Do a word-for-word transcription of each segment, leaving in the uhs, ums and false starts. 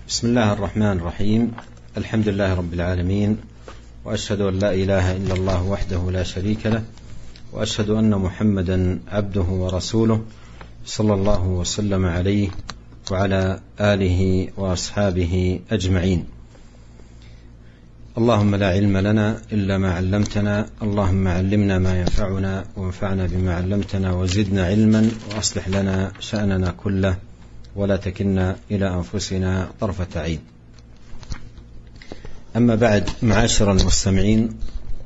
بسم الله الرحمن الرحيم. الحمد لله رب العالمين، وأشهد أن لا إله إلا الله وحده لا شريك له، وأشهد أن محمدا عبده ورسوله صلى الله وسلم عليه وعلى آله وأصحابه أجمعين. اللهم لا علم لنا إلا ما علمتنا، اللهم علمنا ما ينفعنا وانفعنا بما علمتنا وزدنا علما، وأصلح لنا شأننا كله ولا تكلنا إلى أنفسنا طرفة عين. أما بعد، معاشر المستمعين،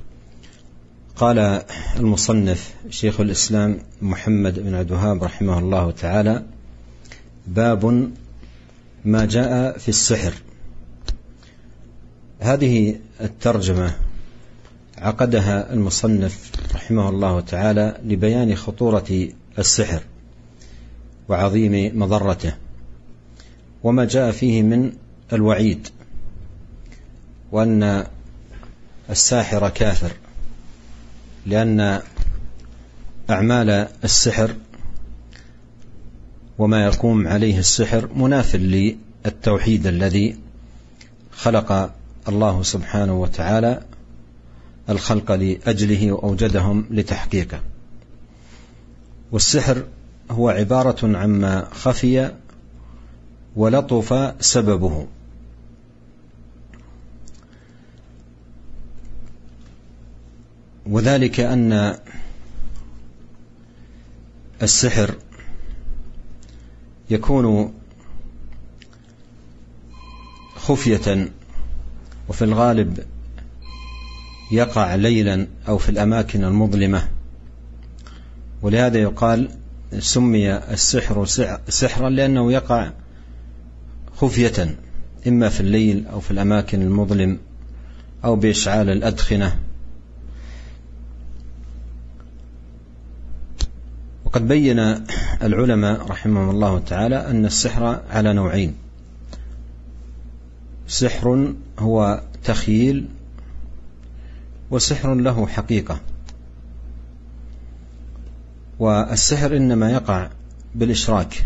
قال المصنف شيخ الإسلام محمد بن عبد الوهاب رحمه الله تعالى: باب ما جاء في السحر. هذه الترجمة عقدها المصنف رحمه الله تعالى لبيان خطورة السحر وعظيم مضرته، وما جاء فيه من الوعيد، وأن الساحر كافر، لأن أعمال السحر وما يقوم عليه السحر مناف للتوحيد الذي خلق الله سبحانه وتعالى الخلق لأجله وأوجدهم لتحقيقه. والسحر هو عبارة عما خفي ولطف سببه، وذلك أن السحر يكون خفية، وفي الغالب يقع ليلا أو في الأماكن المظلمة، ولهذا يقال سمي السحر سحرا لأنه يقع خفية، إما في الليل أو في الأماكن المظلم أو بإشعال الأدخنة. وقد بين العلماء رحمهم الله تعالى أن السحر على نوعين: سحر هو تخييل، وسحر له حقيقة. والسحر إنما يقع بالإشراك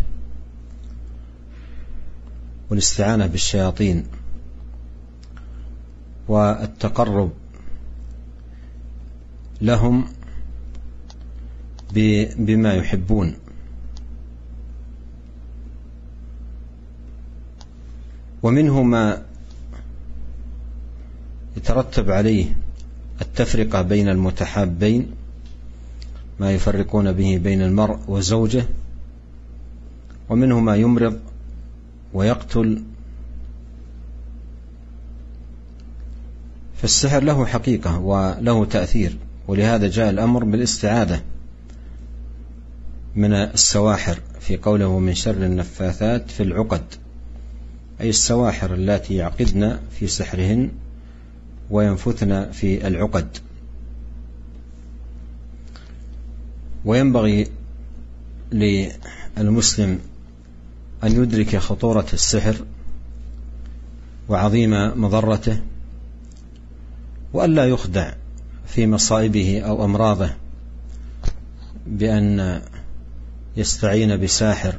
والاستعانة بالشياطين والتقرب لهم بما يحبون، ومنه ما يترتب عليه التفرقة بين المتحابين، ما يفرقون به بين المرء وزوجه، ومنه ما يمرض ويقتل. فالسحر له حقيقة وله تأثير، ولهذا جاء الأمر بالاستعاذة من السواحر في قوله: من شر النفاثات في العقد، أي السواحر التي يعقدن في سحرهن وينفثن في العقد. وينبغي للمسلم أن يدرك خطورة السحر وعظيم مضرته، وأن لا يخدع في مصائبه أو أمراضه بأن يستعين بساحر،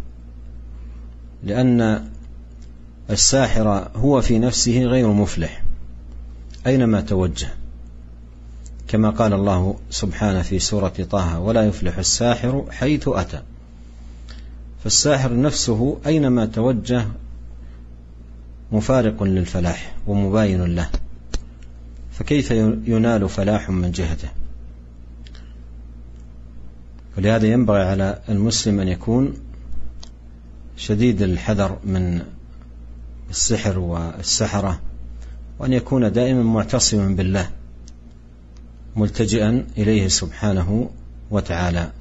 لأن الساحر هو في نفسه غير مفلح أينما توجه، كما قال الله سبحانه في سورة طه: ولا يفلح الساحر حيث أتى. فالساحر نفسه أينما توجه مفارق للفلاح ومباين له، فكيف ينال فلاح من جهته؟ ولهذا ينبغي على المسلم أن يكون شديد الحذر من السحر والسحرة، وأن يكون دائما معتصما بالله ملتجئا إليه سبحانه وتعالى.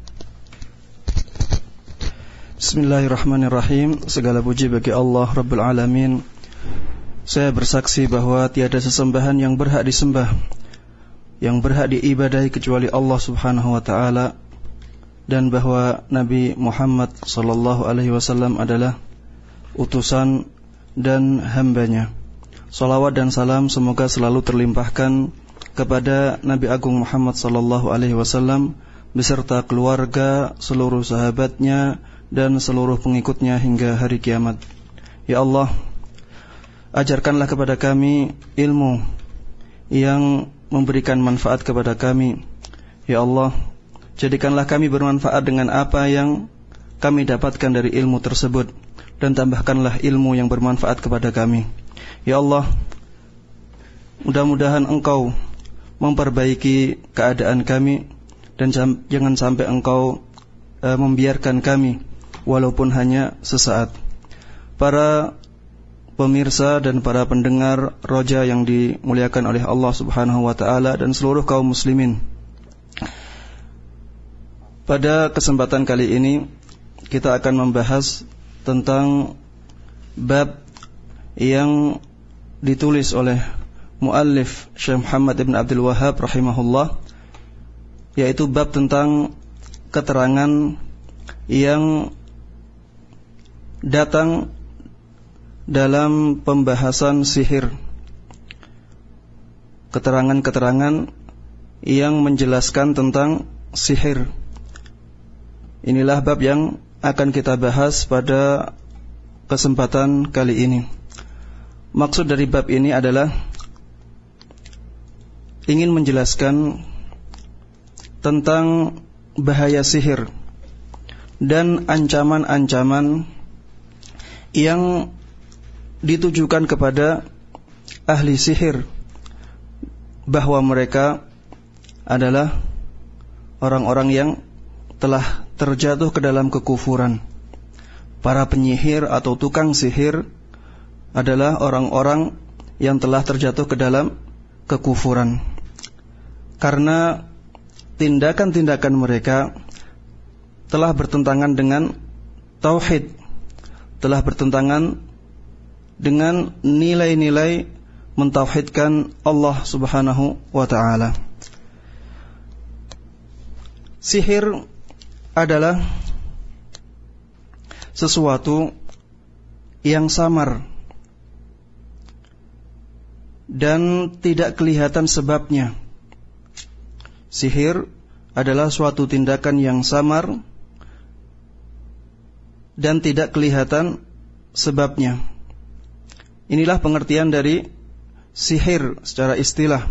Bismillahirrahmanirrahim. Segala puji bagi Allah Rabbul Alamin. Saya bersaksi bahwa tiada sesembahan yang berhak disembah, yang berhak diibadahi kecuali Allah Subhanahu wa taala, dan bahwa Nabi Muhammad sallallahu alaihi wasallam adalah utusan dan hambanya. Salawat dan salam semoga selalu terlimpahkan kepada Nabi Agung Muhammad sallallahu alaihi wasallam beserta keluarga, seluruh sahabatnya dan seluruh pengikutnya hingga hari kiamat. Ya Allah, ajarkanlah kepada kami ilmu yang memberikan manfaat kepada kami. Ya Allah, jadikanlah kami bermanfaat dengan apa yang kami dapatkan dari ilmu tersebut, dan tambahkanlah ilmu yang bermanfaat kepada kami. Ya Allah, mudah-mudahan Engkau memperbaiki keadaan kami, dan jangan sampai Engkau uh, membiarkan kami walaupun hanya sesaat. Para pemirsa dan para pendengar roja yang dimuliakan oleh Allah Subhanahu wa taala dan seluruh kaum muslimin, pada kesempatan kali ini kita akan membahas tentang bab yang ditulis oleh muallif Syekh Muhammad ibn Abdul Wahhab rahimahullah, yaitu bab tentang keterangan yang datang dalam pembahasan sihir. Keterangan-keterangan yang menjelaskan tentang sihir. Inilah bab yang akan kita bahas pada kesempatan kali ini. Maksud dari bab ini adalah ingin menjelaskan tentang bahaya sihir dan ancaman-ancaman yang ditujukan kepada ahli sihir, bahwa mereka adalah orang-orang yang telah terjatuh ke dalam kekufuran. Para penyihir atau tukang sihir adalah orang-orang yang telah terjatuh ke dalam kekufuran, karena tindakan-tindakan mereka telah bertentangan dengan tauhid, telah bertentangan dengan nilai-nilai mentauhidkan Allah Subhanahu wa ta'ala. Sihir adalah sesuatu yang samar dan tidak kelihatan sebabnya. Sihir adalah suatu tindakan yang samar dan tidak kelihatan sebabnya. Inilah pengertian dari sihir secara istilah.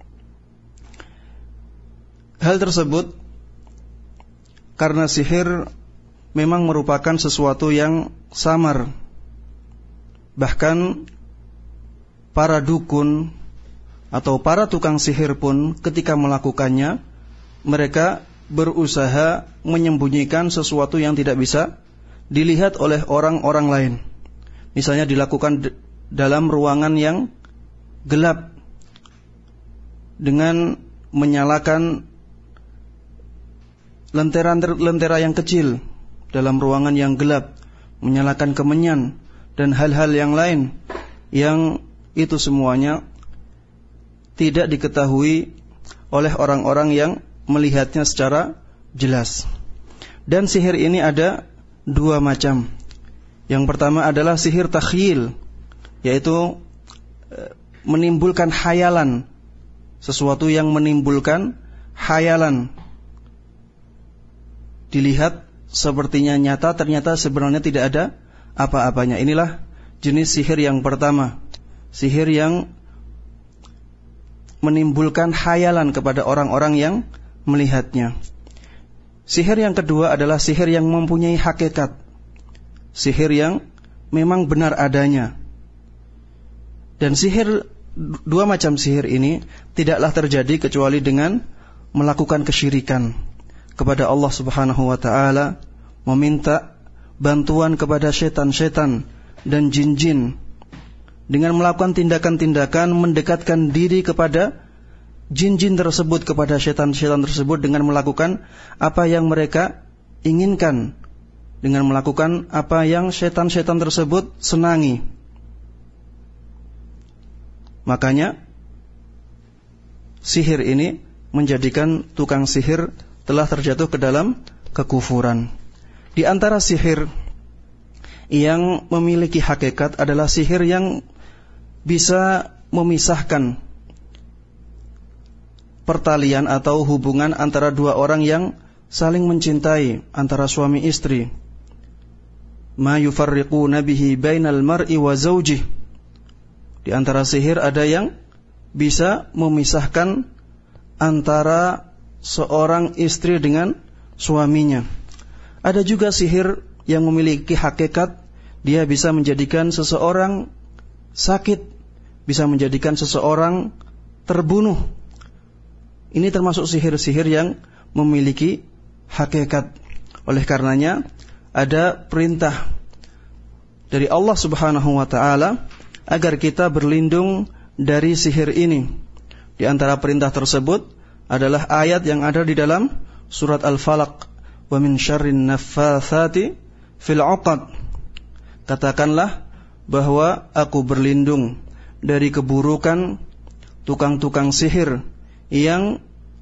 Hal tersebut karena sihir memang merupakan sesuatu yang samar. Bahkan para dukun atau para tukang sihir pun ketika melakukannya, mereka berusaha menyembunyikan sesuatu yang tidak bisa dilihat oleh orang-orang lain. Misalnya dilakukan d- dalam ruangan yang gelap dengan menyalakan lentera-lentera yang kecil dalam ruangan yang gelap, menyalakan kemenyan dan hal-hal yang lain, yang itu semuanya tidak diketahui oleh orang-orang yang melihatnya secara jelas. Dan sihir ini ada dua macam. Yang pertama adalah sihir takhyil, yaitu menimbulkan khayalan, sesuatu yang menimbulkan khayalan. Dilihat sepertinya nyata, ternyata sebenarnya tidak ada apa-apanya. Inilah jenis sihir yang pertama, sihir yang menimbulkan khayalan kepada orang-orang yang melihatnya. Sihir yang kedua adalah sihir yang mempunyai hakikat, sihir yang memang benar adanya. Dan sihir, dua macam sihir ini tidaklah terjadi kecuali dengan melakukan kesyirikan kepada Allah Subhanahu wa ta'ala, meminta bantuan kepada setan-setan dan jin-jin, dengan melakukan tindakan-tindakan mendekatkan diri kepada jin-jin tersebut, kepada setan-setan tersebut, dengan melakukan apa yang mereka inginkan, dengan melakukan apa yang setan-setan tersebut senangi. Makanya sihir ini menjadikan tukang sihir telah terjatuh ke dalam kekufuran. Di antara sihir yang memiliki hakikat adalah sihir yang bisa memisahkan pertalian atau hubungan antara dua orang yang saling mencintai, antara suami istri. ma yufarriquna bihi bainal mar'i wa zawjih. Di antara sihir ada yang bisa memisahkan antara seorang istri dengan suaminya. Ada juga sihir yang memiliki hakikat, dia bisa menjadikan seseorang sakit, bisa menjadikan seseorang terbunuh. Ini termasuk sihir-sihir yang memiliki hakikat. Oleh karenanya ada perintah dari Allah Subhanahu wa taala agar kita berlindung dari sihir ini. Di antara perintah tersebut adalah ayat yang ada di dalam surat Al-Falaq, wa min syarrin naffatsati fil 'uqad. Katakanlah bahwa aku berlindung dari keburukan tukang-tukang sihir yang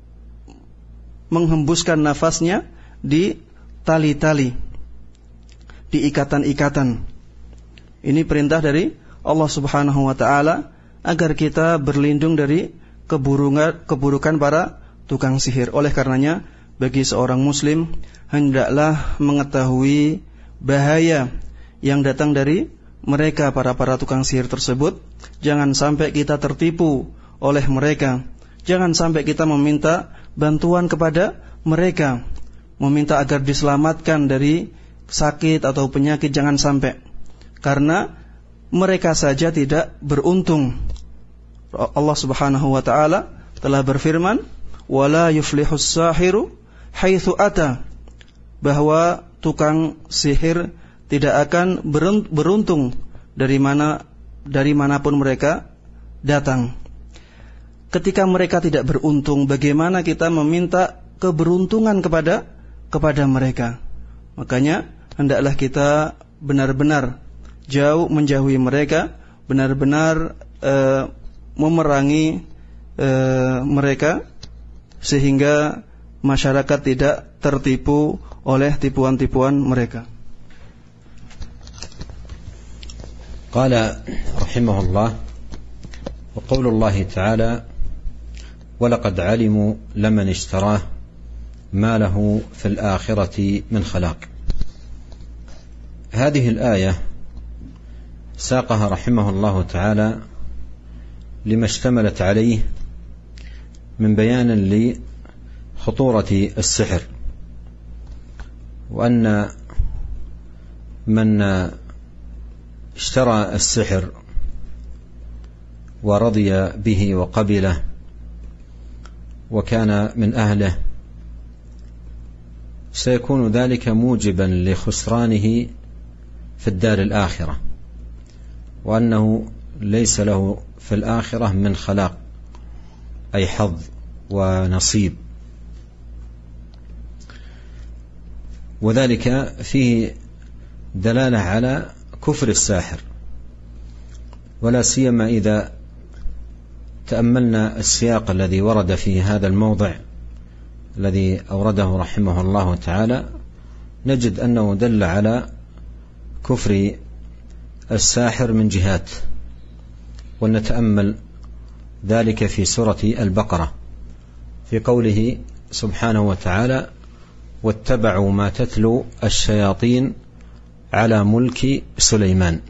menghembuskan nafasnya di tali-tali, di ikatan-ikatan. Ini perintah dari Allah Subhanahu wa taala agar kita berlindung dari keburukan keburukan para tukang sihir. Oleh karenanya bagi seorang muslim hendaklah mengetahui bahaya yang datang dari mereka para para tukang sihir tersebut. Jangan sampai kita tertipu oleh mereka. Jangan sampai kita meminta bantuan kepada mereka, meminta agar diselamatkan dari sakit atau penyakit. Jangan sampai, karena mereka saja tidak beruntung. Allah Subhanahu wa taala telah berfirman, wala yuflihus sahiru haitsu ata, bahwa tukang sihir tidak akan beruntung dari mana dari manapun mereka datang. Ketika mereka tidak beruntung, bagaimana kita meminta keberuntungan kepada kepada mereka? Makanya hendaklah kita benar-benar jauh menjauhi mereka, benar-benar uh, memerangi uh, mereka, sehingga masyarakat tidak tertipu oleh tipuan-tipuan mereka. Qala rahimahullah, wa qaulullahi ta'ala, walaqad alimu laman ishtarah ma lahu fil akhirati min khalaq. هذه الآية ساقها رحمه الله تعالى لما اشتملت عليه من بيان لخطورة السحر، وأن من اشترى السحر ورضي به وقبله وكان من أهله سيكون ذلك موجبا لخسرانه في الدار الآخرة، وأنه ليس له في الآخرة من خلاق أي حظ ونصيب. وذلك فيه دلالة على كفر الساحر، ولا سيما إذا تأملنا السياق الذي ورد في هذا الموضع الذي أورده رحمه الله تعالى، نجد أنه دل على كفر الساحر من جهات، ونتأمل ذلك في سورة البقرة في قوله سبحانه وتعالى واتبعوا ما تتلو الشياطين على ملك سليمان.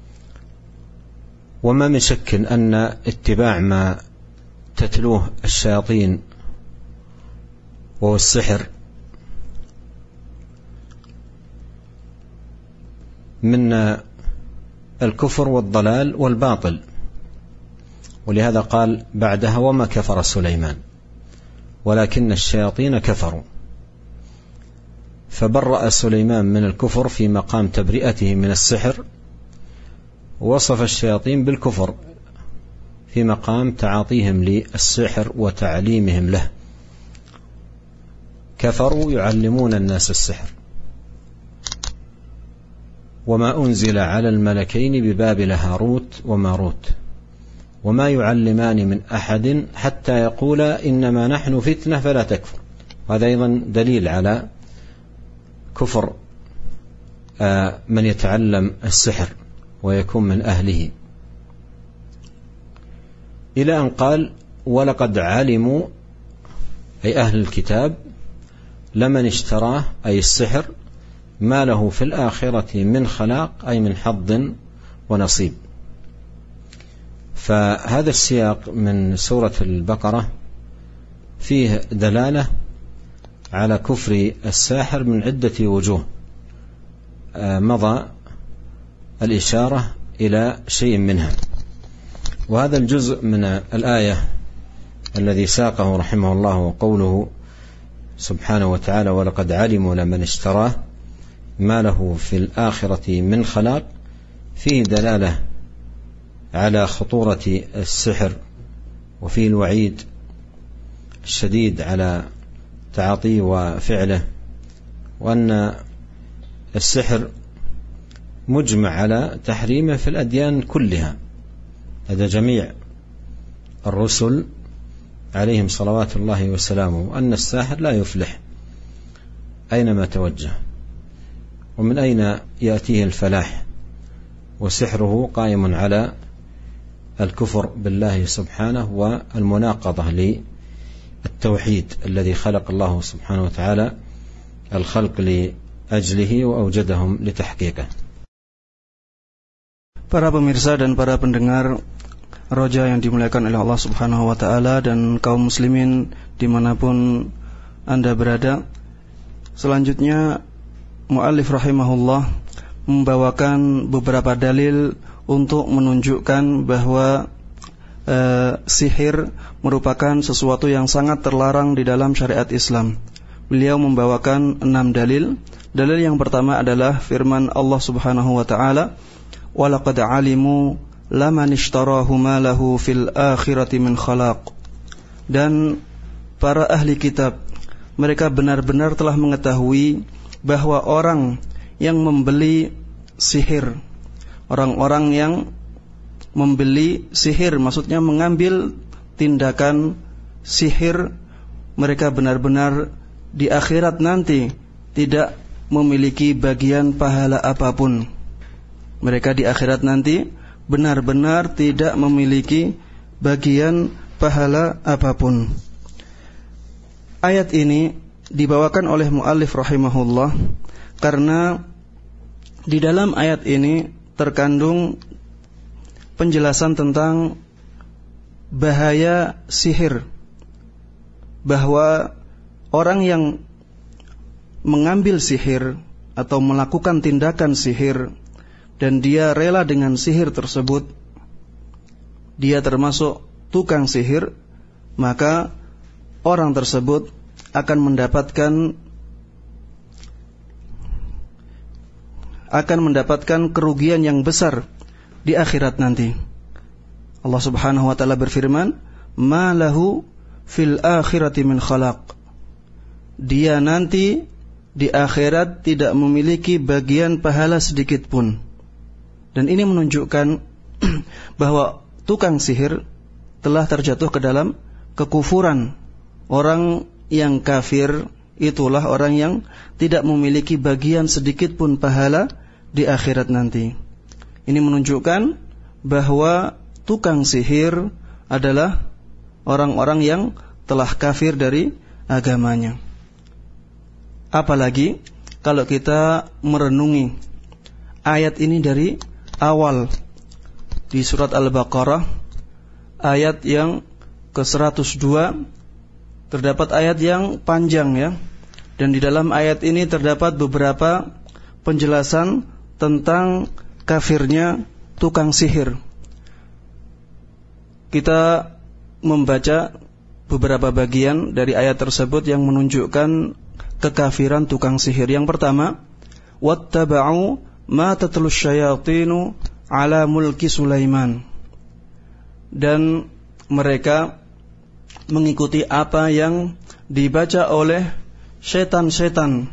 وما من شك أن اتباع ما تتلوه الشياطين وهو السحر من الكفر والضلال والباطل، ولهذا قال بعدها وما كفر سليمان ولكن الشياطين كفروا، فبرأ سليمان من الكفر في مقام تبرئته من السحر، ووصف الشياطين بالكفر في مقام تعاطيهم للسحر وتعليمهم له. كفروا يعلمون الناس السحر. وما أنزل على الملكين ببابل هاروت وماروت وما يعلمان من أحد حتى يقولا إنما نحن فتنة فلا تكفر. وهذا أيضا دليل على كفر من يتعلم السحر ويكون من أهله، إلى أن قال ولقد علموا أي أهل الكتاب لمن اشتراه أي السحر ما له في الآخرة من خلاق أي من حظ ونصيب. فهذا السياق من سورة البقرة فيه دلالة على كفر الساحر من عدة وجوه، مضى الإشارة إلى شيء منها. وهذا الجزء من الآية الذي ساقه رحمه الله وقوله سبحانه وتعالى ولقد علموا لمن اشتراه ما له في الآخرة من خلاق، فيه دلالة على خطورة السحر، وفيه الوعيد الشديد على تعاطيه وفعله، وأن السحر مجمع على تحريمه في الأديان كلها لدى جميع الرسل عليهم صلوات الله وسلامه، أن الساحر لا يفلح أينما توجه. ومن أين يأتيه الفلاح؟ وسحره قائم على الكفر بالله سبحانه والمناقضة للتوحيد الذي خلق الله سبحانه وتعالى الخلق لأجله وأوجدهم لتحقيقه. Para pemirsa dan para pendengar Roja yang dimuliakan oleh Allah Subhanahu wa Ta'ala dan kaum muslimin dimanapun Anda berada, selanjutnya muallif rahimahullah membawakan beberapa dalil untuk menunjukkan bahwa eh, sihir merupakan sesuatu yang sangat terlarang di dalam syariat Islam. Beliau membawakan enam dalil. Dalil yang pertama adalah firman Allah Subhanahu wa Ta'ala, وَلَقَدْ عَلِمُوا لَمَنِ اشْتَرَاهُ مَا لَهُ فِي الْآخِرَةِ مِنْ خَلَاقٍ. Dan para ahli kitab, mereka benar-benar telah mengetahui bahwa orang yang membeli sihir, orang-orang yang membeli sihir, maksudnya mengambil tindakan sihir, mereka benar-benar di akhirat nanti tidak memiliki bagian pahala apapun. Mereka di akhirat nanti benar-benar tidak memiliki bagian pahala apapun. Ayat ini dibawakan oleh muallif rahimahullah karena di dalam ayat ini terkandung penjelasan tentang bahaya sihir, bahwa orang yang mengambil sihir atau melakukan tindakan sihir dan dia rela dengan sihir tersebut, dia termasuk tukang sihir, maka orang tersebut akan mendapatkan akan mendapatkan kerugian yang besar di akhirat nanti. Allah Subhanahu wa Ta'ala berfirman, "Ma lahu fil akhirati min khalaq." Dia nanti di akhirat tidak memiliki bagian pahala sedikit pun. Dan ini menunjukkan bahwa tukang sihir telah terjatuh ke dalam kekufuran. Orang yang kafir itulah orang yang tidak memiliki bagian sedikit pun pahala di akhirat nanti. Ini menunjukkan bahwa tukang sihir adalah orang-orang yang telah kafir dari agamanya. Apalagi kalau kita merenungi ayat ini dari awal di surat Al-Baqarah ayat yang ke seratus dua, terdapat ayat yang panjang ya, dan di dalam ayat ini terdapat beberapa penjelasan tentang kafirnya tukang sihir. Kita membaca beberapa bagian dari ayat tersebut yang menunjukkan kekafiran tukang sihir. Yang pertama, wattaba'u ma tatlus syayatinu ala mulki Sulaiman. Dan mereka mengikuti apa yang dibaca oleh setan-setan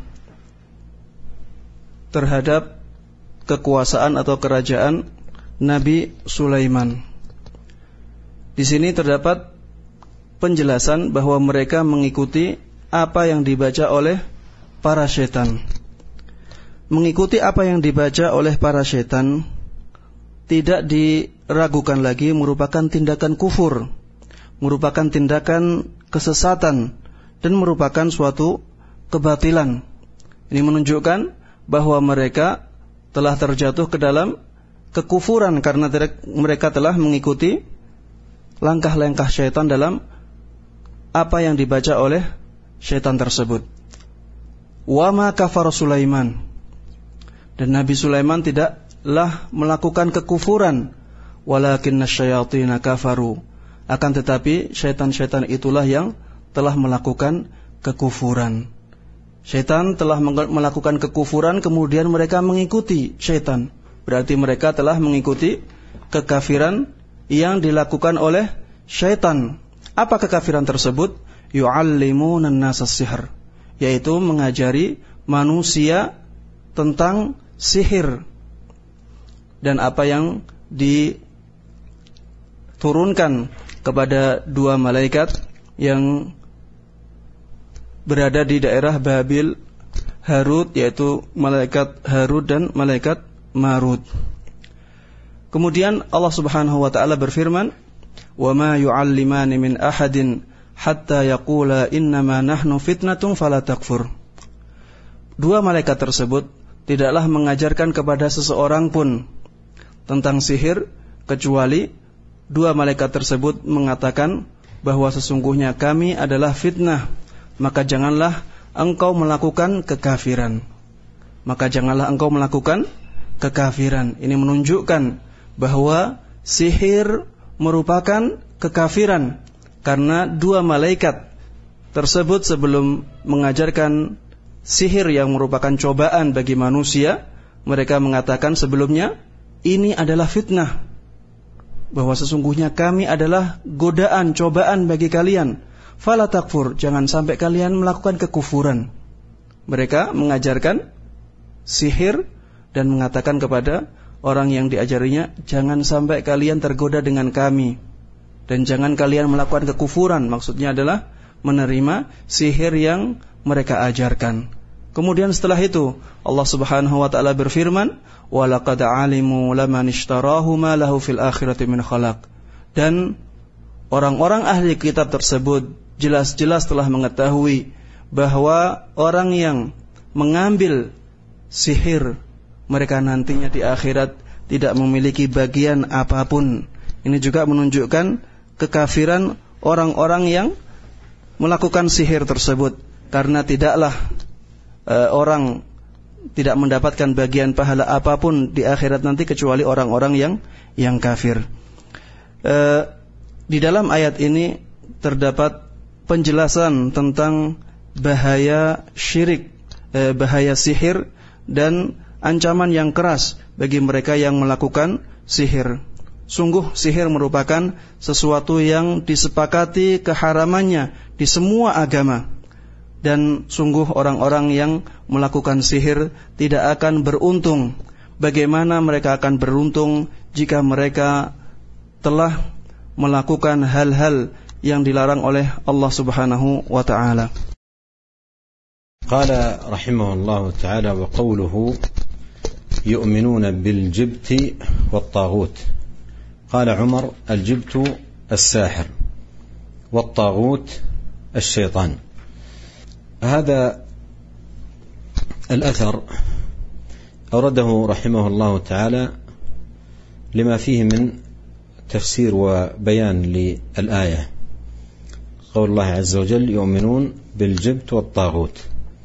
terhadap kekuasaan atau kerajaan Nabi Sulaiman. Di sini terdapat penjelasan bahwa mereka mengikuti apa yang dibaca oleh para setan. Mengikuti apa yang dibaca oleh para setan tidak diragukan lagi merupakan tindakan kufur, merupakan tindakan kesesatan, dan merupakan suatu kebatilan. Ini menunjukkan bahwa mereka telah terjatuh ke dalam kekufuran karena mereka telah mengikuti langkah-langkah syaitan dalam apa yang dibaca oleh syaitan tersebut. Wa ma kafara Sulaiman, dan Nabi Sulaiman tidaklah melakukan kekufuran, walakinna syayatina kafaru, akan tetapi syaitan-syaitan itulah yang telah melakukan kekufuran. Syaitan telah melakukan kekufuran, kemudian mereka mengikuti syaitan. Berarti mereka telah mengikuti kekafiran yang dilakukan oleh syaitan. Apa kekafiran tersebut? Yu'allimuna an-nasa sihr, yaitu mengajari manusia tentang sihir dan apa yang diturunkan kepada dua malaikat yang berada di daerah Babil, Harut, yaitu malaikat Harut dan malaikat Marut. Kemudian Allah Subhanahu wa taala berfirman, "Wa ma yu'allimani min ahadin hatta yaqula innama nahnu fitnatun fala takfur." Dua malaikat tersebut tidaklah mengajarkan kepada seseorang pun tentang sihir kecuali dua malaikat tersebut mengatakan bahwa sesungguhnya kami adalah fitnah, maka janganlah engkau melakukan kekafiran. Maka janganlah engkau melakukan kekafiran. Ini menunjukkan bahwa sihir merupakan kekafiran, karena dua malaikat tersebut sebelum mengajarkan sihir yang merupakan cobaan bagi manusia, mereka mengatakan sebelumnya, ini adalah fitnah, bahwa sesungguhnya kami adalah godaan, cobaan bagi kalian. Fala takfur, jangan sampai kalian melakukan kekufuran. Mereka mengajarkan sihir dan mengatakan kepada orang yang diajarinya, jangan sampai kalian tergoda dengan kami, dan jangan kalian melakukan kekufuran. Maksudnya adalah menerima sihir yang mereka ajarkan. Kemudian setelah itu Allah Subhanahu wa taala berfirman, "Wa laqad 'alimu laman ishtarahu ma lahu fil akhirati min khalaq." Dan orang-orang ahli kitab tersebut jelas-jelas telah mengetahui bahwa orang yang mengambil sihir, mereka nantinya di akhirat tidak memiliki bagian apapun. Ini juga menunjukkan kekafiran orang-orang yang melakukan sihir tersebut, karena tidaklah e, orang tidak mendapatkan bagian pahala apapun di akhirat nanti kecuali orang-orang yang yang kafir. E, di dalam ayat ini terdapat penjelasan tentang bahaya syirik, e, bahaya sihir dan ancaman yang keras bagi mereka yang melakukan sihir. Sungguh sihir merupakan sesuatu yang disepakati keharamannya di semua agama. Dan sungguh orang-orang yang melakukan sihir tidak akan beruntung. Bagaimana mereka akan beruntung jika mereka telah melakukan hal-hal yang dilarang oleh Allah Subhanahu wa ta'ala. Qala rahimahullahu ta'ala wa qawluhu yu'minuna bil jibti wat taghut. Qala Umar al-jibtu as-sahir wat taghut الشيطان. هذا الأثر أورده رحمه الله تعالى لما فيه من تفسير وبيان للآية. قول الله عز وجل يؤمنون بالجبت والطاغوت.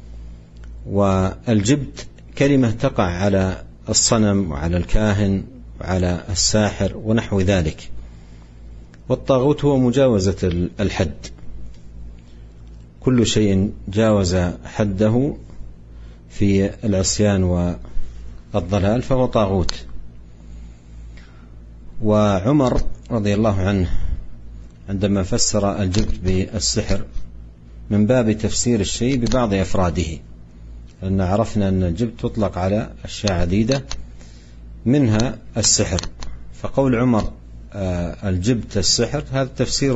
والجبت كلمة تقع على الصنم وعلى الكاهن وعلى الساحر ونحو ذلك. والطاغوت هو مجاوزة الحد، كل شيء جاوز حده في العصيان والضلال فهو طاغوت. وعمر رضي الله عنه عندما فسر الجبت بالسحر من باب تفسير الشيء ببعض أفراده، لأن عرفنا أن الجبت تطلق على أشياء عديدة منها السحر، فقول عمر الجبت السحر هذا تفسير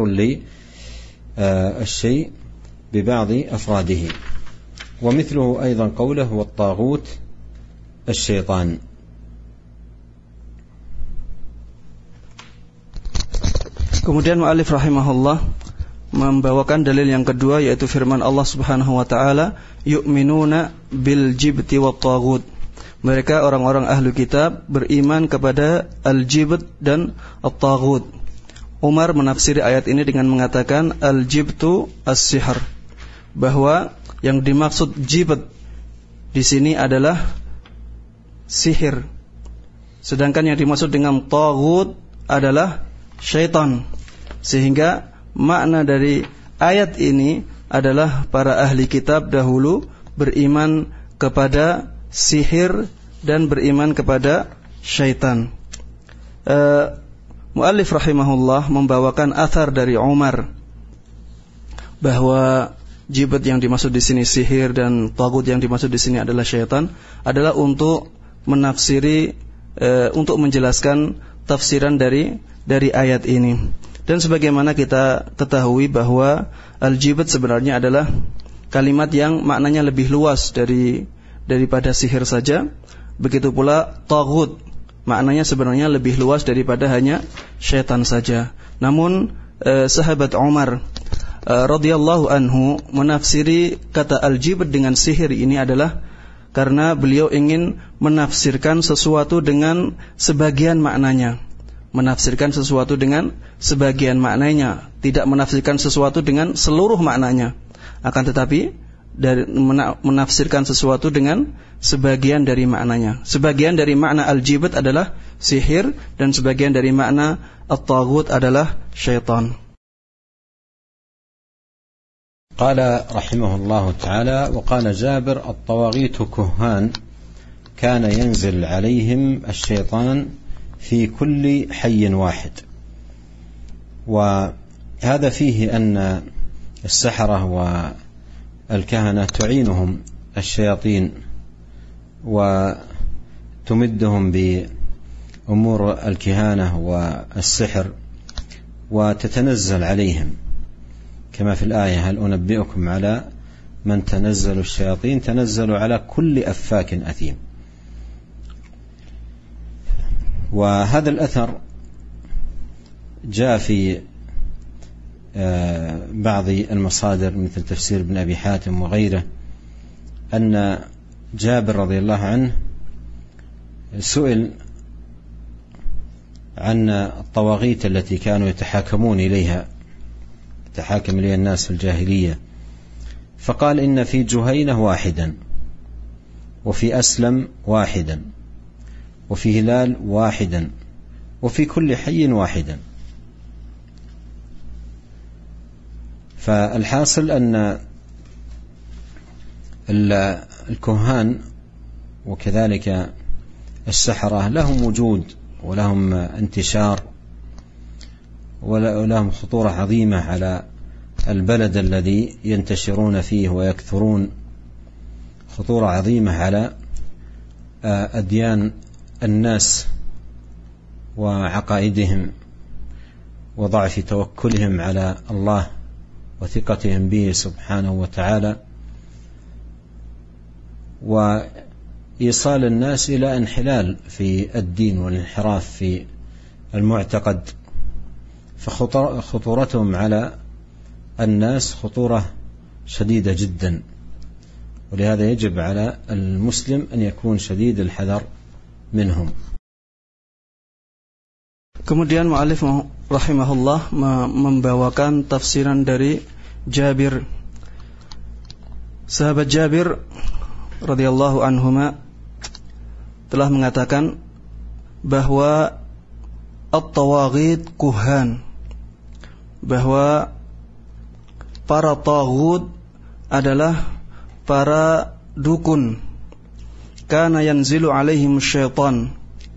للشيء ببعض أفراده. ومثله أيضا قوله والطاغوت الشيطان. Kemudian mu'allif rahimahullah membawakan dalil yang kedua, yaitu firman Allah Subhanahu wa taala, yu'minuna bil jibti wat taghut. Mereka orang-orang ahlu kitab beriman kepada al-jibt dan at-taghut. Umar menafsiri ayat ini dengan mengatakan al-jibtu as-sihr, bahwa yang dimaksud jibt di sini adalah sihir, sedangkan yang dimaksud dengan taghut adalah syaitan. Sehingga makna dari ayat ini adalah para ahli kitab dahulu beriman kepada sihir dan beriman kepada syaitan. Uh, Mu'allif rahimahullah membawakan athar dari Umar bahwa jibat yang dimaksud di sini sihir dan tagut yang dimaksud di sini adalah syaitan, adalah untuk menafsiri, uh, untuk menjelaskan tafsiran dari dari ayat ini. Dan sebagaimana kita ketahui bahwa al-jibat sebenarnya adalah kalimat yang maknanya lebih luas dari daripada sihir saja. Begitu pula taghut, maknanya sebenarnya lebih luas daripada hanya syaitan saja. Namun eh, sahabat Umar eh, radhiyallahu anhu menafsiri kata al-jibt dengan sihir ini adalah karena beliau ingin menafsirkan sesuatu dengan sebagian maknanya. Menafsirkan sesuatu dengan sebagian maknanya, tidak menafsirkan sesuatu dengan seluruh maknanya. Akan tetapi dari menafsirkan sesuatu dengan sebagian dari maknanya. Sebagian dari makna al-jibt adalah sihir dan sebagian dari makna at-taghut adalah syaitan. Qala rahimahullahu ta'ala wa qala Jabir at-tawaghit kuhan kana yanzil alaihim asy-syaitan في كل حي واحد. وهذا فيه أن السحرة والكهنة تعينهم الشياطين وتمدهم بأمور الكهانة والسحر وتتنزل عليهم كما في الآية هل أنبئكم على من تنزل الشياطين تنزل على كل أفاك أثيم. وهذا الأثر جاء في بعض المصادر مثل تفسير ابن أبي حاتم وغيره أن جابر رضي الله عنه سئل عن الطواغيت التي كانوا يتحاكمون إليها يتحاكم إليها الناس في الجاهلية، فقال إن في جهينة واحدا وفي أسلم واحدا وفي هلال واحدا وفي كل حي واحدا. فالحاصل أن الكهان وكذلك السحرة لهم وجود ولهم انتشار ولهم خطورة عظيمة على البلد الذي ينتشرون فيه ويكثرون، خطورة عظيمة على أديان الناس وعقائدهم وضعف توكلهم على الله وثقتهم به سبحانه وتعالى، وإيصال الناس إلى انحلال في الدين والانحراف في المعتقد. فخطورتهم على الناس خطورة شديدة جدا، ولهذا يجب على المسلم أن يكون شديد الحذر منهم. Kemudian mu'allif rahimahullah membawakan tafsiran dari Jabir. Sahabat Jabir radhiyallahu anhuma telah mengatakan bahwa at-tawaghit kuhan, bahwa para taghut adalah para dukun. Kana yanzilu alaihim syaitan,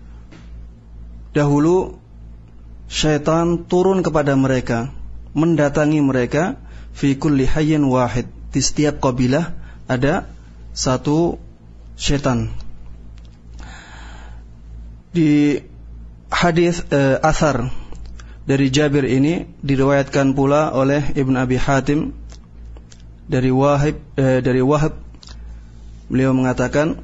dahulu syaitan turun kepada mereka, mendatangi mereka. Fi kulli hayyin wahid, di setiap kabilah ada satu syaitan. Di hadis eh, athar dari Jabir ini diriwayatkan pula oleh Ibn Abi Hatim dari Wahib eh, dari Wahab. Beliau mengatakan,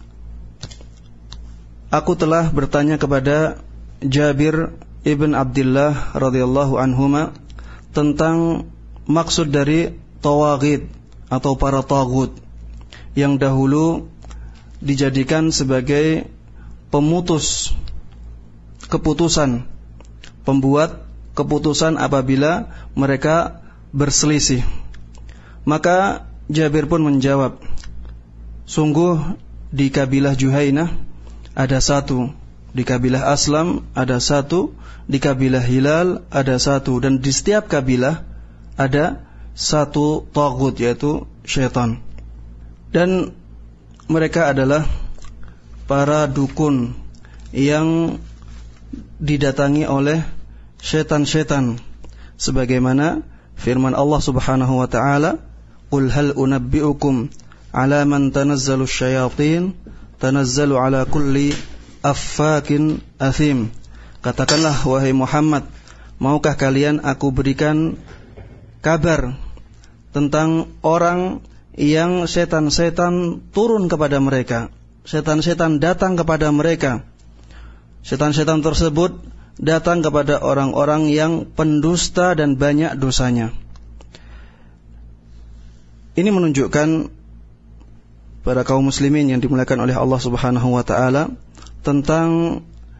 aku telah bertanya kepada Jabir ibn Abdullah radhiyallahu anhuma tentang maksud dari tawaghit atau para taghut yang dahulu dijadikan sebagai pemutus keputusan, pembuat keputusan apabila mereka berselisih. Maka Jabir pun menjawab, sungguh di kabilah Juhainah ada satu, di kabilah Aslam ada satu, di kabilah Hilal ada satu, dan di setiap kabilah ada satu taghut, yaitu syaitan. Dan mereka adalah para dukun yang didatangi oleh syaitan-syaitan, sebagaimana firman Allah Subhanahu wa taala, "Qul hal unabbi'ukum 'ala man tanazzalu syayatin, tanazzalu 'ala kulli affakin athim." Katakanlah wahai Muhammad, maukah kalian aku berikan kabar tentang orang yang setan-setan turun kepada mereka, setan-setan datang kepada mereka. Setan-setan tersebut datang kepada orang-orang yang pendusta dan banyak dosanya. Ini menunjukkan para kaum muslimin yang dimuliakan oleh Allah Subhanahu wa taala tentang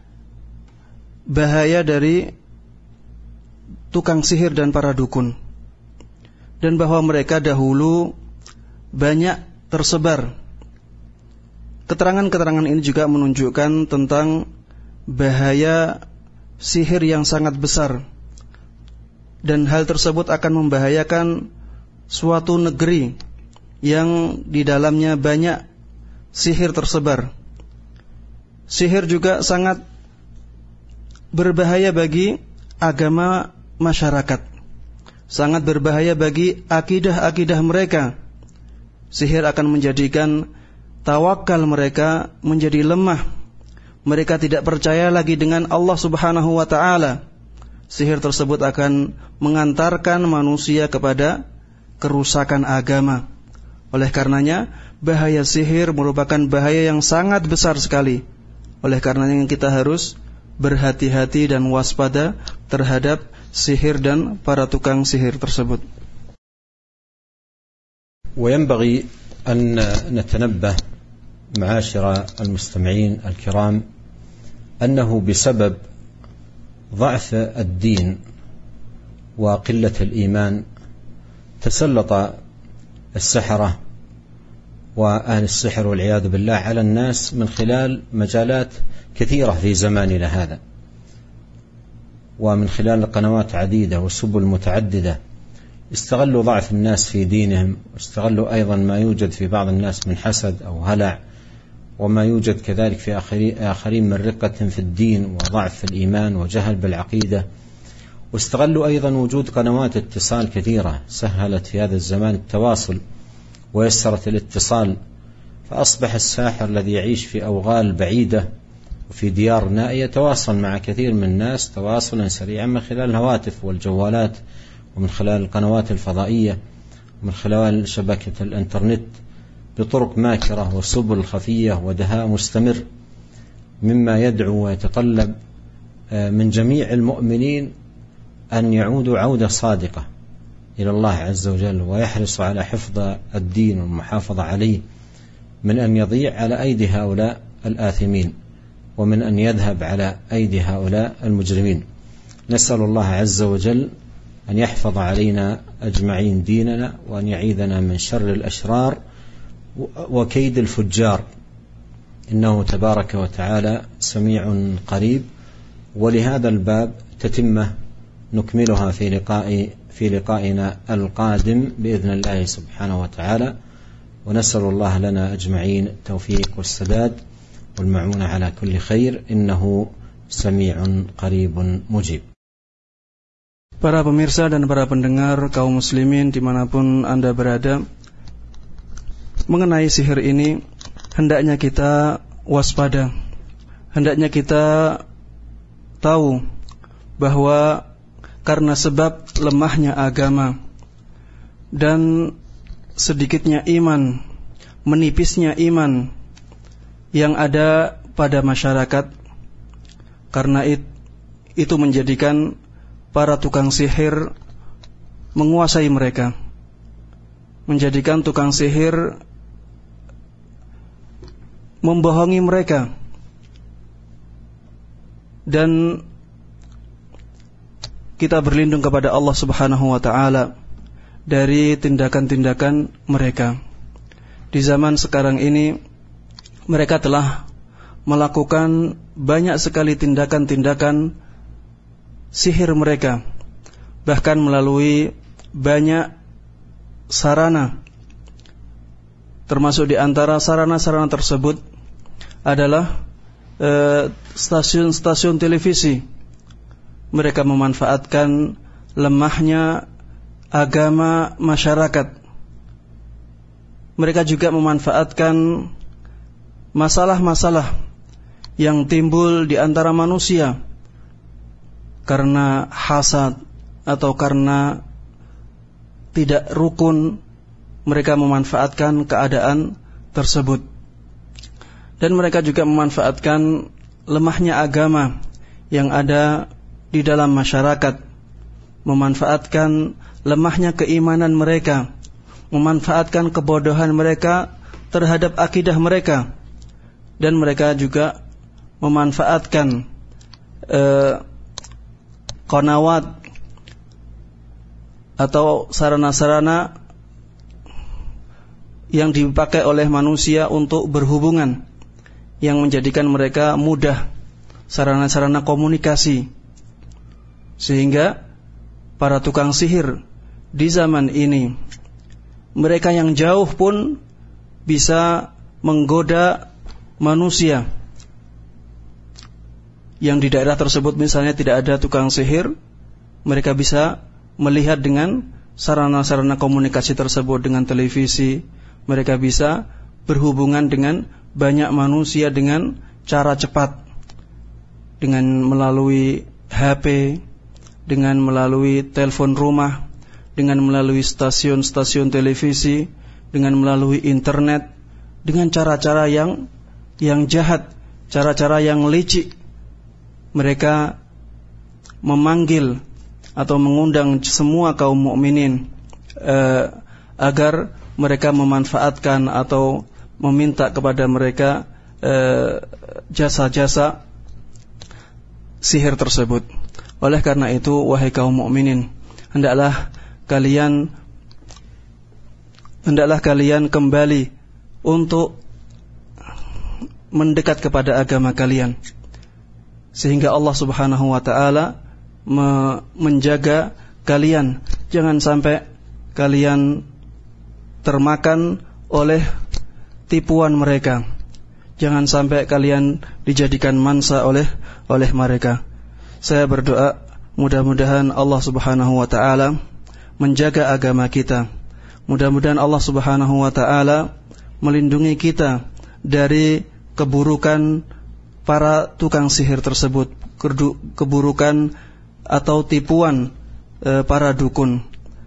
bahaya dari tukang sihir dan para dukun, dan bahwa mereka dahulu banyak tersebar. Keterangan-keterangan ini juga menunjukkan tentang bahaya sihir yang sangat besar, dan hal tersebut akan membahayakan suatu negeri yang di dalamnya banyak sihir tersebar. Sihir juga sangat berbahaya bagi agama masyarakat, sangat berbahaya bagi akidah-akidah mereka. Sihir akan menjadikan tawakal mereka menjadi lemah. Mereka tidak percaya lagi dengan Allah Subhanahu wa taala. Sihir tersebut akan mengantarkan manusia kepada kerusakan agama. Oleh karenanya, bahaya sihir merupakan bahaya yang sangat besar sekali. Oleh karenanya kita harus berhati-hati dan waspada terhadap sihir dan para tukang sihir tersebut. وينبغي أن نتنبه معاشر المستمعين الكرام أنه بسبب ضعف الدين وقلة الإيمان تسلط السحرة وأهل السحر والعياذ بالله على الناس من خلال مجالات كثيرة في زماننا هذا، ومن خلال قنوات عديدة وسبل متعددة. استغلوا ضعف الناس في دينهم، واستغلوا أيضا ما يوجد في بعض الناس من حسد أو هلع، وما يوجد كذلك في آخرين من رقة في الدين وضعف في الإيمان وجهل بالعقيدة. واستغلوا أيضا وجود قنوات اتصال كثيرة سهلت في هذا الزمان التواصل ويسرت الاتصال، فأصبح الساحر الذي يعيش في أوغال بعيدة وفي ديار نائية يتواصل مع كثير من الناس تواصلا سريعا من خلال الهواتف والجوالات، ومن خلال القنوات الفضائية، ومن خلال شبكة الإنترنت، بطرق ماكرة وسبل خفية ودهاء مستمر، مما يدعو ويتطلب من جميع المؤمنين أن يعودوا عودة صادقة إلى الله عز وجل، ويحرصوا على حفظ الدين والمحافظة عليه من أن يضيع على أيدي هؤلاء الآثمين، ومن أن يذهب على أيدي هؤلاء المجرمين. نسأل الله عز وجل أن يحفظ علينا أجمعين ديننا، وأن يعيذنا من شر الأشرار وكيد الفجار، إنه تبارك وتعالى سميع قريب. ولهذا الباب تتمة نكملها في لقاء في لقائنا القادم بإذن الله سبحانه وتعالى، ونسأل الله لنا أجمعين التوفيق والسداد والمعونة على كل خير، إنه سميع قريب مجيب. Para pemirsa dan para pendengar kaum muslimin dimanapun Anda berada, mengenai sihir ini hendaknya kita waspada, hendaknya kita tahu bahwa karena sebab lemahnya agama dan sedikitnya iman, menipisnya iman yang ada pada masyarakat, karena it, itu menjadikan para tukang sihir menguasai mereka, menjadikan tukang sihir membohongi mereka, dan kita berlindung kepada Allah Subhanahu wa taala dari tindakan-tindakan mereka. Di zaman sekarang ini mereka telah melakukan banyak sekali tindakan-tindakan sihir mereka, bahkan melalui banyak sarana. Termasuk di antara sarana-sarana tersebut adalah eh, stasiun-stasiun televisi. Mereka memanfaatkan lemahnya agama masyarakat. Mereka juga memanfaatkan masalah-masalah yang timbul di antara manusia karena hasad atau karena tidak rukun. Mereka memanfaatkan keadaan tersebut. Dan mereka juga memanfaatkan lemahnya agama yang ada di dalam masyarakat, memanfaatkan lemahnya keimanan mereka, memanfaatkan kebodohan mereka terhadap akidah mereka, dan mereka juga memanfaatkan eh, qanawat atau sarana-sarana yang dipakai oleh manusia untuk berhubungan, yang menjadikan mereka mudah, sarana-sarana komunikasi, sehingga para tukang sihir di zaman ini, mereka yang jauh pun bisa menggoda manusia. Yang di daerah tersebut misalnya tidak ada tukang sihir, mereka bisa melihat dengan sarana-sarana komunikasi tersebut, dengan televisi. Mereka bisa berhubungan dengan banyak manusia dengan cara cepat, dengan melalui H P, dengan melalui telepon rumah, dengan melalui stasiun-stasiun televisi, dengan melalui internet, dengan cara-cara yang yang jahat, cara-cara yang licik. Mereka memanggil atau mengundang semua kaum mukminin eh, agar mereka memanfaatkan atau meminta kepada mereka eh, jasa-jasa sihir tersebut. Oleh karena itu, wahai kaum mukminin, hendaklah kalian hendaklah kalian kembali untuk mendekat kepada agama kalian, sehingga Allah Subhanahu wa taala me- menjaga kalian. Jangan sampai kalian termakan oleh tipuan mereka. Jangan sampai kalian dijadikan mansa oleh oleh mereka. Saya berdoa mudah-mudahan Allah Subhanahu wa taala menjaga agama kita. Mudah-mudahan Allah Subhanahu wa taala melindungi kita dari keburukan para tukang sihir tersebut, keburukan atau tipuan e, para dukun.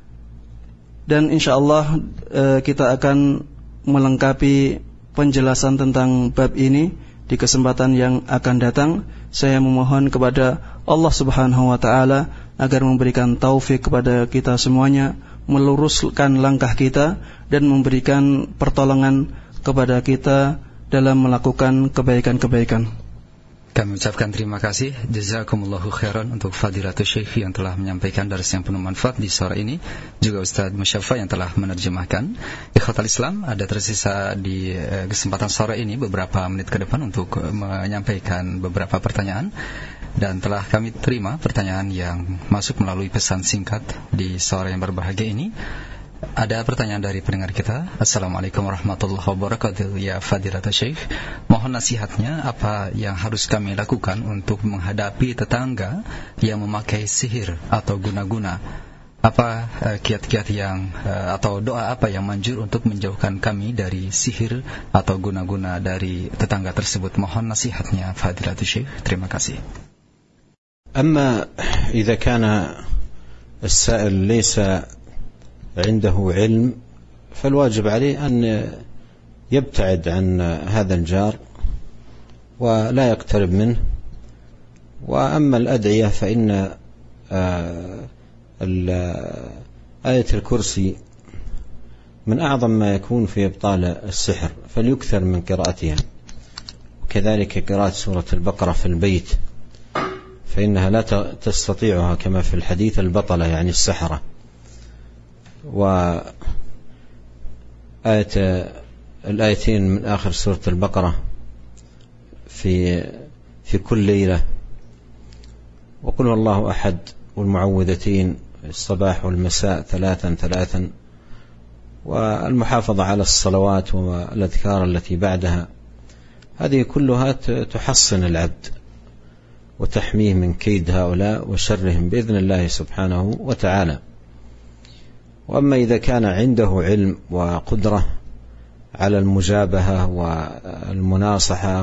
Dan insyaallah e, kita akan melengkapi penjelasan tentang bab ini di kesempatan yang akan datang. Saya memohon kepada Allah Subhanahu wa taala agar memberikan taufik kepada kita semuanya, meluruskan langkah kita dan memberikan pertolongan kepada kita dalam melakukan kebaikan-kebaikan. Kami ucapkan terima kasih, jazakumullahu khairan untuk Fadilatul Syekh yang telah menyampaikan daras yang penuh manfaat di sore ini, juga Ustaz Musyafa yang telah menerjemahkan. Ikhwatal Islam, ada tersisa di kesempatan sore ini beberapa menit ke depan untuk menyampaikan beberapa pertanyaan, dan telah kami terima pertanyaan yang masuk melalui pesan singkat di sore yang berbahagia ini. Ada pertanyaan dari pendengar kita. Assalamualaikum warahmatullahi wabarakatuh. Ya Fadilatul Syekh, mohon nasihatnya apa yang harus kami lakukan untuk menghadapi tetangga yang memakai sihir atau guna-guna. Apa uh, kiat-kiat yang uh, atau doa apa yang manjur untuk menjauhkan kami dari sihir atau guna-guna dari tetangga tersebut. Mohon nasihatnya Fadilatul Syekh. Terima kasih. Amma idza kana as-sa'il laysa عنده علم فالواجب عليه أن يبتعد عن هذا الجار ولا يقترب منه. وأما الأدعية فإن آية الكرسي من أعظم ما يكون في إبطال السحر، فليكثر من قراءتها. كذلك قراءة سورة البقرة في البيت، فإنها لا تستطيعها كما في الحديث البطلة يعني السحرة. وآية الآيتين من آخر سورة البقرة في في كل ليلة، وقل والله أحد والمعوذتين الصباح والمساء ثلاثا ثلاثا، والمحافظة على الصلوات والأذكار التي بعدها، هذه كلها تحصن العبد وتحميه من كيد هؤلاء وشرهم بإذن الله سبحانه وتعالى. وأما إذا كان عنده علم وقدرة على المجابهة والمناصحة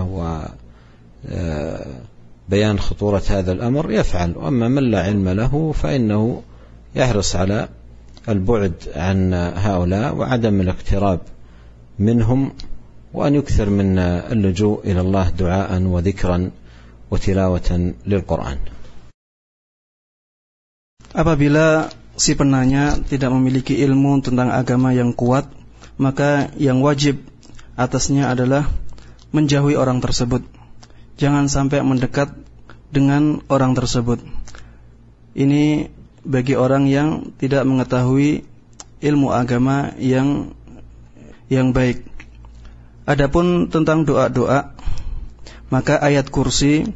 وبيان خطورة هذا الأمر يفعل، وأما من لا علم له فإنه يحرص على البعد عن هؤلاء وعدم الاقتراب منهم، وأن يكثر من اللجوء إلى الله دعاء وذكرا وtilawatan lil-Quran. Apabila si penanya tidak memiliki ilmu tentang agama yang kuat, maka yang wajib atasnya adalah menjauhi orang tersebut. Jangan sampai mendekat dengan orang tersebut. Ini bagi orang yang tidak mengetahui ilmu agama yang yang baik. Adapun tentang doa-doa, maka ayat kursi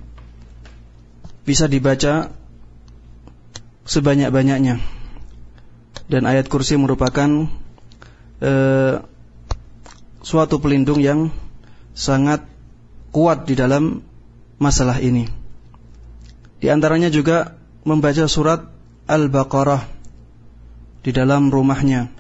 bisa dibaca sebanyak-banyaknya. Dan ayat kursi merupakan eh, suatu pelindung yang sangat kuat di dalam masalah ini. Di antaranya juga membaca surat Al-Baqarah di dalam rumahnya,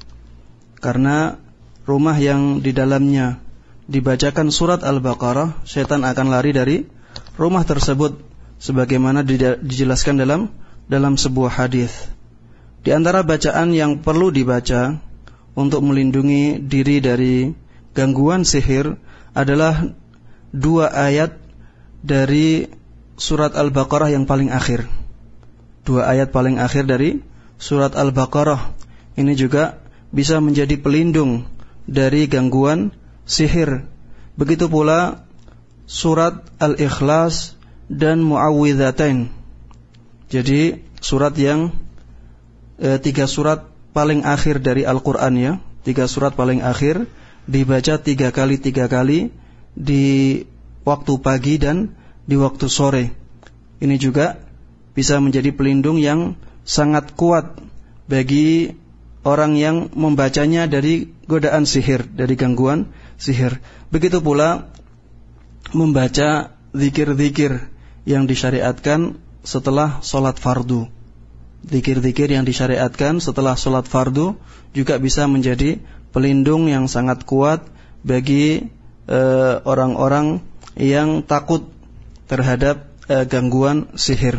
karena rumah yang di dalamnya dibacakan surat Al-Baqarah, setan akan lari dari rumah tersebut, sebagaimana dijelaskan dalam dalam sebuah hadis. Di antara bacaan yang perlu dibaca untuk melindungi diri dari gangguan sihir adalah dua ayat dari surat Al-Baqarah yang paling akhir. Dua ayat paling akhir dari surat Al-Baqarah ini juga bisa menjadi pelindung dari gangguan sihir. Begitu pula surat Al-Ikhlas dan Mu'awwidzatain. Jadi surat yang e, tiga surat paling akhir dari Al-Quran ya, tiga surat paling akhir dibaca tiga kali tiga kali di waktu pagi dan di waktu sore. Ini juga bisa menjadi pelindung yang sangat kuat bagi orang yang membacanya dari godaan sihir, dari gangguan sihir. Begitu pula membaca zikir-zikir yang disyariatkan setelah sholat fardu. Zikir-zikir yang disyariatkan setelah sholat fardu juga bisa menjadi pelindung yang sangat kuat bagi e, orang-orang yang takut terhadap e, gangguan sihir.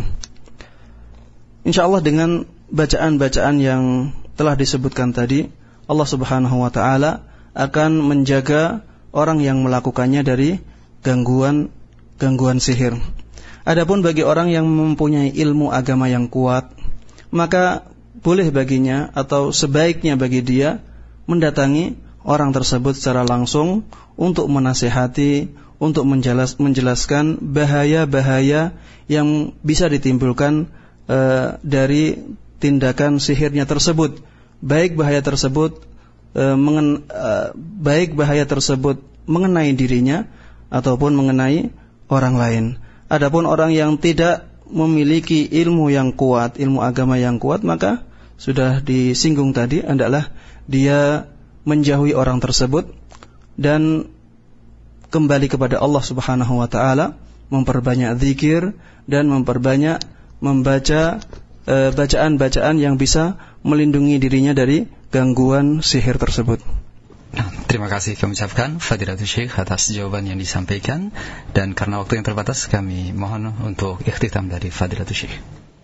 InsyaAllah dengan bacaan-bacaan yang telah disebutkan tadi, Allah Subhanahu wa ta'ala akan menjaga orang yang melakukannya dari gangguan gangguan sihir. Adapun bagi orang yang mempunyai ilmu agama yang kuat, maka boleh baginya atau sebaiknya bagi dia mendatangi orang tersebut secara langsung untuk menasihati, untuk menjelas, menjelaskan bahaya-bahaya yang bisa ditimbulkan e, dari tindakan sihirnya tersebut. Baik bahaya tersebut e, mengen, e, baik bahaya tersebut mengenai dirinya ataupun mengenai orang lain. Adapun orang yang tidak memiliki ilmu yang kuat, ilmu agama yang kuat, maka sudah disinggung tadi, hendaklah dia menjauhi orang tersebut dan kembali kepada Allah Subhanahu wa ta'ala, memperbanyak zikir dan memperbanyak membaca e, bacaan-bacaan yang bisa melindungi dirinya dari gangguan sihir tersebut. Terima kasih kami ucapkan Fadilatul Syekh atas jawaban yang disampaikan, dan karena waktu yang terbatas kami mohon untuk ikhtitam dari Fadilatul Syekh.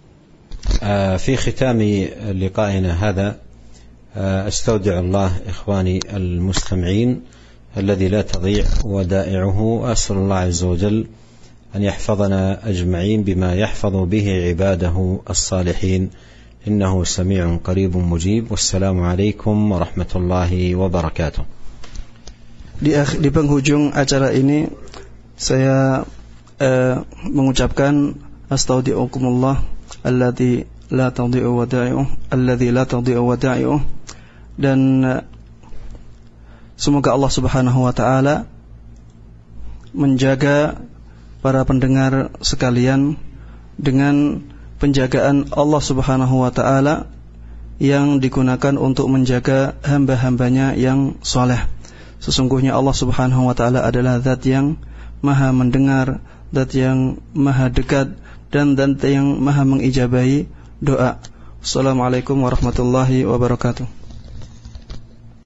في ختام لقائنا هذا استودع الله إخواني المستمعين الذي لا تضيع ودائعه، وأسأل الله عز وجل أن يحفظنا أجمعين بما يحفظ به عباده الصالحين، إنه سميع قريب مجيب. والسلام عليكم ورحمة الله وبركاته. Di, di penghujung acara ini Saya eh, mengucapkan astaudiukumullah alladzi la tadhi'u wada'i'uh alladzi la tadhi'u wada'i'uh, dan eh, semoga Allah Subhanahu wa taala menjaga para pendengar sekalian dengan penjagaan Allah Subhanahu wa taala yang digunakan untuk menjaga hamba-hambanya yang soleh. Sesungguhnya Allah Subhanahu wa taala adalah zat yang maha mendengar, zat yang maha dekat, dan zat yang maha mengijabahi doa. Assalamualaikum warahmatullahi wabarakatuh.